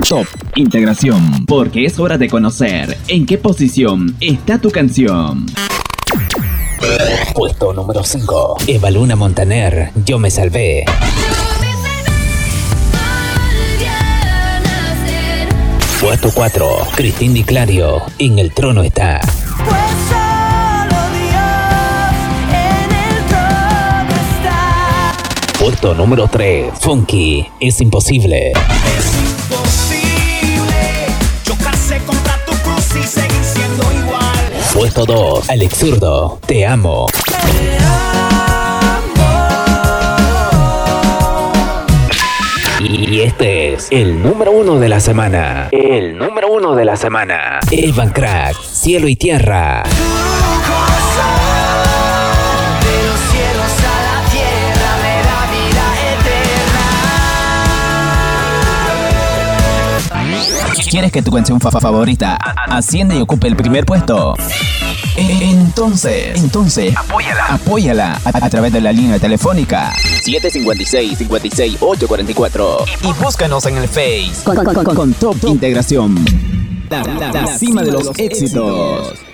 Top Integración, porque es hora de conocer en qué posición está tu canción. Puesto número 5. Eva Luna Montaner, Yo me salvé. Puesto 4. Cristín Di Clario, En el trono está. Pues solo Dios en el trono está. Puesto número 3. Funky, Es imposible. Es imposible chocarse contra tu cruz y seguir siendo igual. Puesto 2. Alex Zurdo, Te amo. Y este es el número 1 de la semana. El número 1 de la semana. Evan Crack, Cielo y Tierra. De los cielos a la tierra, de la vida eterna. ¿Quieres que tu canción favorita ascienda y ocupe el primer puesto? Entonces, apóyala a través de la línea telefónica 756-56-844 y búscanos en el Face con Top Integración. La cima de los éxitos.